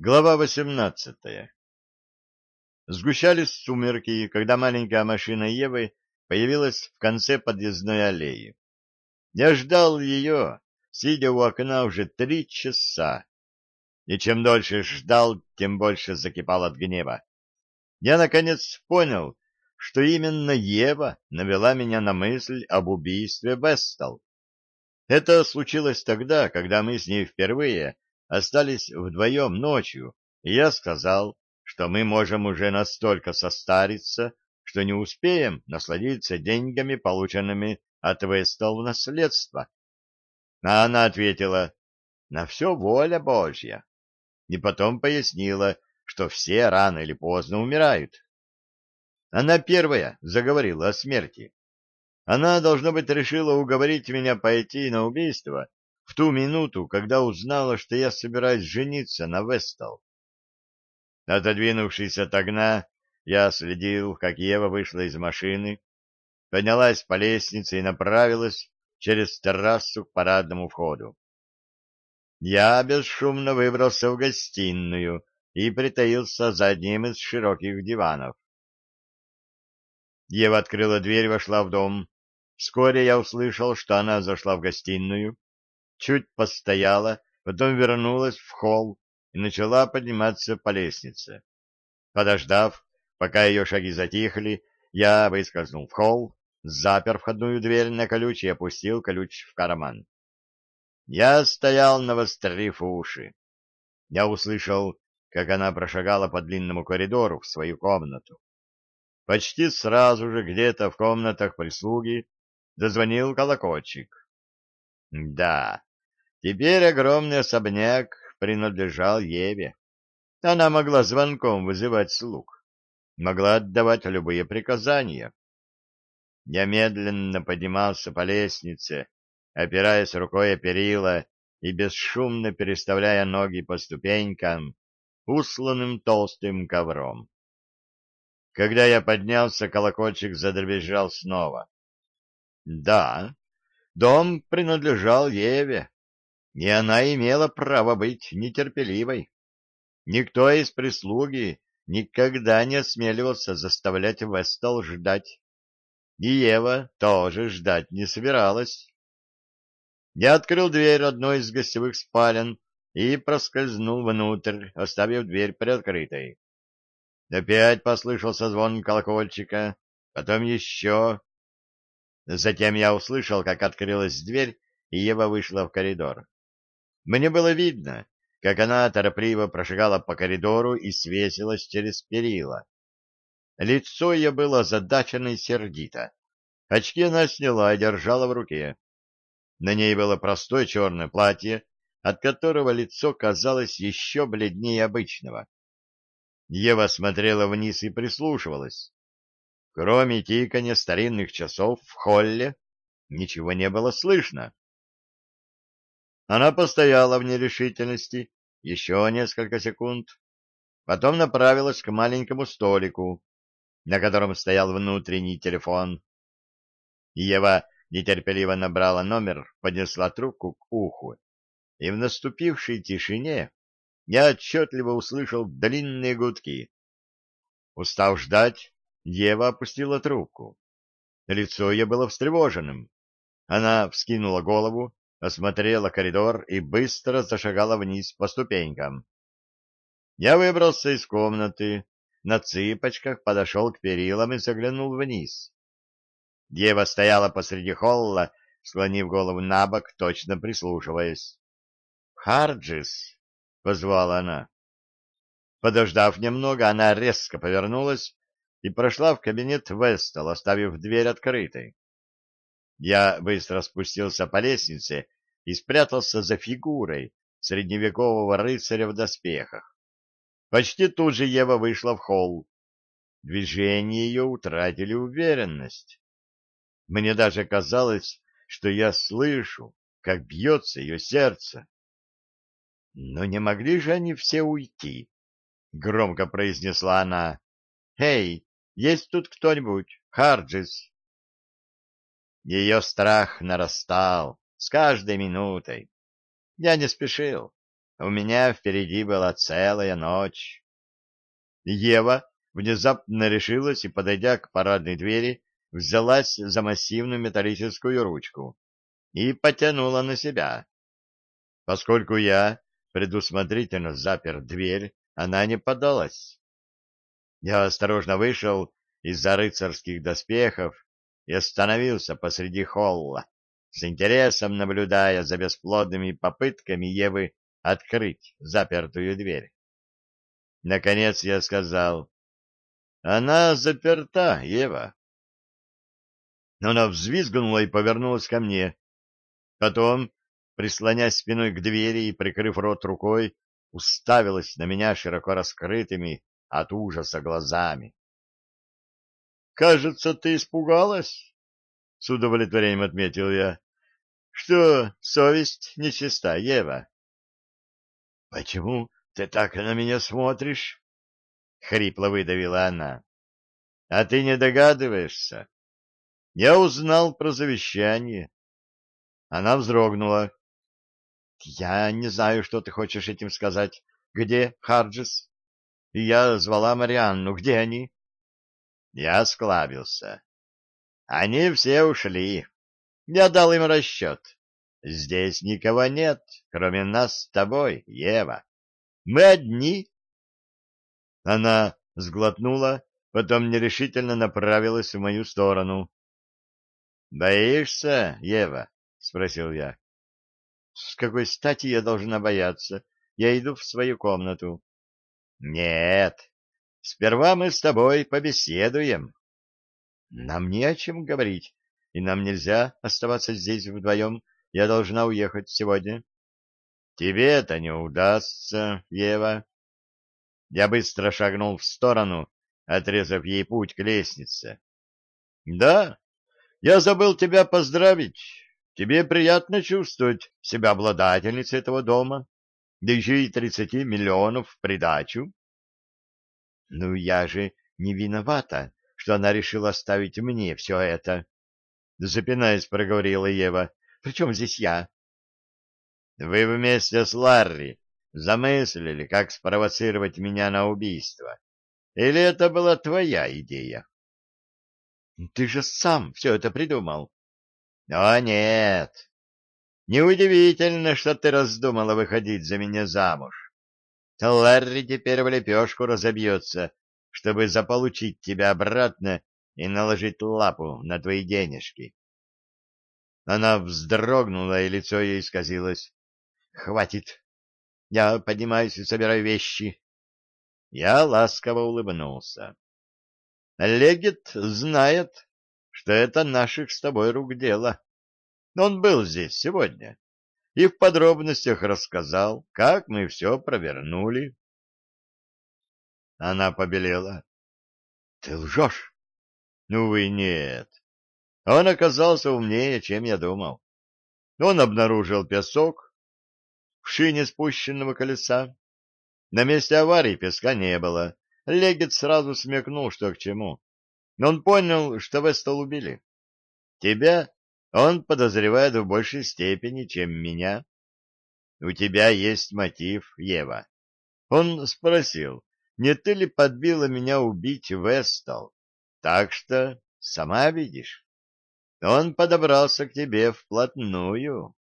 Глава 18. Сгущались сумерки, когда маленькая машина Евы появилась в конце подъездной аллеи. Я ждал ее, сидя у окна уже 3 часа, и чем дольше ждал, тем больше закипал от гнева. Я, наконец, понял, что именно Ева навела меня на мысль об убийстве Вестал. Это случилось тогда, когда мы с ней впервые остались вдвоем ночью, и я сказал, что мы можем уже настолько состариться, что не успеем насладиться деньгами, полученными от Вестал в наследство. А она ответила: «На все воля Божья», и потом пояснила, что все рано или поздно умирают. Она первая заговорила о смерти. Она, должно быть, решила уговорить меня пойти на убийство в ту минуту, когда узнала, что я собираюсь жениться на Вестал. Отодвинувшись от огня, я следил, как Ева вышла из машины, поднялась по лестнице и направилась через террасу к парадному входу. Я бесшумно выбрался в гостиную и притаился за одним из широких диванов. Ева открыла дверь и вошла в дом. Вскоре я услышал, что она зашла в гостиную, чуть постояла, потом вернулась в холл и начала подниматься по лестнице. Подождав, пока ее шаги затихли, я выскользнул в холл, запер входную дверь на ключ и опустил ключ в карман. Я стоял, навострив уши. Я услышал, как она прошагала по длинному коридору в свою комнату. Почти сразу же где-то в комнатах прислуги зазвонил колокольчик. Да, теперь огромный особняк принадлежал Еве. Она могла звонком вызывать слуг, могла отдавать любые приказания. Я медленно поднимался по лестнице, опираясь рукой о перила и бесшумно переставляя ноги по ступенькам, устланным толстым ковром. Когда я поднялся, колокольчик задребезжал снова. Да, дом принадлежал Еве, и она имела право быть нетерпеливой. Никто из прислуги никогда не осмеливался заставлять Вестал ждать. И Ева тоже ждать не собиралась. Я открыл дверь одной из гостевых спален и проскользнул внутрь, оставив дверь приоткрытой. Опять послышался звон колокольчика, потом еще. Затем я услышал, как открылась дверь, и Ева вышла в коридор. Мне было видно, как она торопливо прошагала по коридору и свесилась через перила. Лицо ее было озадачено и сердито. Очки она сняла и держала в руке. На ней было простое черное платье, от которого лицо казалось еще бледнее обычного. Ева смотрела вниз и прислушивалась. Кроме тиканья старинных часов в холле ничего не было слышно. Она постояла в нерешительности еще несколько секунд, потом направилась к маленькому столику, на котором стоял внутренний телефон. Ева нетерпеливо набрала номер, поднесла трубку к уху, и в наступившей тишине я отчетливо услышал длинные гудки. Устав ждать, Ева опустила трубку. Лицо ее было встревоженным. Она вскинула голову, осмотрела коридор и быстро зашагала вниз по ступенькам. Я выбрался из комнаты, на цыпочках подошел к перилам и заглянул вниз. Ева стояла посреди холла, склонив голову набок, точно прислушиваясь. «Харджис!» — позвала она. Подождав немного, она резко повернулась и прошла в кабинет Вестал, оставив дверь открытой. Я быстро спустился по лестнице и спрятался за фигурой средневекового рыцаря в доспехах. Почти тут же Ева вышла в холл. Движения ее утратили уверенность. Мне даже казалось, что я слышу, как бьется ее сердце. «Но не могли же они все уйти?» — громко произнесла она. «Эй, есть тут кто-нибудь? Харджис?» Ее страх нарастал с каждой минутой. Я не спешил. У меня впереди была целая ночь. Ева внезапно решилась и, подойдя к парадной двери, взялась за массивную металлическую ручку и потянула на себя. Поскольку я предусмотрительно запер дверь, она не поддалась. Я осторожно вышел из-за рыцарских доспехов и остановился посреди холла, с интересом наблюдая за бесплодными попытками Евы открыть запертую дверь. Наконец я сказал: «Она заперта, Ева». Она взвизгнула и повернулась ко мне. Потом, прислонясь спиной к двери и прикрыв рот рукой, уставилась на меня широко раскрытыми от ужаса глазами. «Кажется, ты испугалась?» — с удовлетворением отметил я. «Что, совесть нечиста, Ева?» «Почему ты так на меня смотришь?» — хрипло выдавила она. «А ты не догадываешься? Я узнал про завещание». Она вздрогнула. «Я не знаю, что ты хочешь этим сказать. Где Харджис?» И я звала Марианну. «Где они?» Я склабился. «Они все ушли. Я дал им расчет. Здесь никого нет, кроме нас с тобой, Ева. Мы одни». Она сглотнула, потом нерешительно направилась в мою сторону. «Боишься, Ева?» — спросил я. «С какой стати я должна бояться? Я иду в свою комнату». «Нет, сперва мы с тобой побеседуем. Нам не о чем говорить, и нам нельзя оставаться здесь вдвоем. Я должна уехать сегодня». «Тебе это не удастся, Ева». Я быстро шагнул в сторону, отрезав ей путь к лестнице. «Да, я забыл тебя поздравить. Тебе приятно чувствовать себя обладательницей этого дома, да еще и 30 миллионов в придачу». «Ну, я же не виновата, что она решила оставить мне все это», — запинаясь, проговорила Ева. «При чем здесь я?» «Вы вместе с Ларри замыслили, как спровоцировать меня на убийство. Или это была твоя идея?» «Ты же сам все это придумал». «О, нет. Неудивительно, что ты раздумала выходить за меня замуж. Ларри теперь в лепешку разобьется, чтобы заполучить тебя обратно и наложить лапу на твои денежки». Она вздрогнула, и лицо ей исказилось. «Хватит. Я поднимаюсь и собираю вещи». Я ласково улыбнулся. «Легет знает, что это наших с тобой рук дело. Он был здесь сегодня и в подробностях рассказал, как мы все провернули». Она побелела. «Ты лжешь?» «Увы, нет. Он оказался умнее, чем я думал. Он обнаружил песок в шине спущенного колеса. На месте аварии песка не было. Легет сразу смекнул, что к чему. Но он понял, что Вестал убили. Тебя он подозревает в большей степени, чем меня. У тебя есть мотив, Ева. Он спросил, не ты ли подбила меня убить Вестал? Так что сама видишь. Он подобрался к тебе вплотную.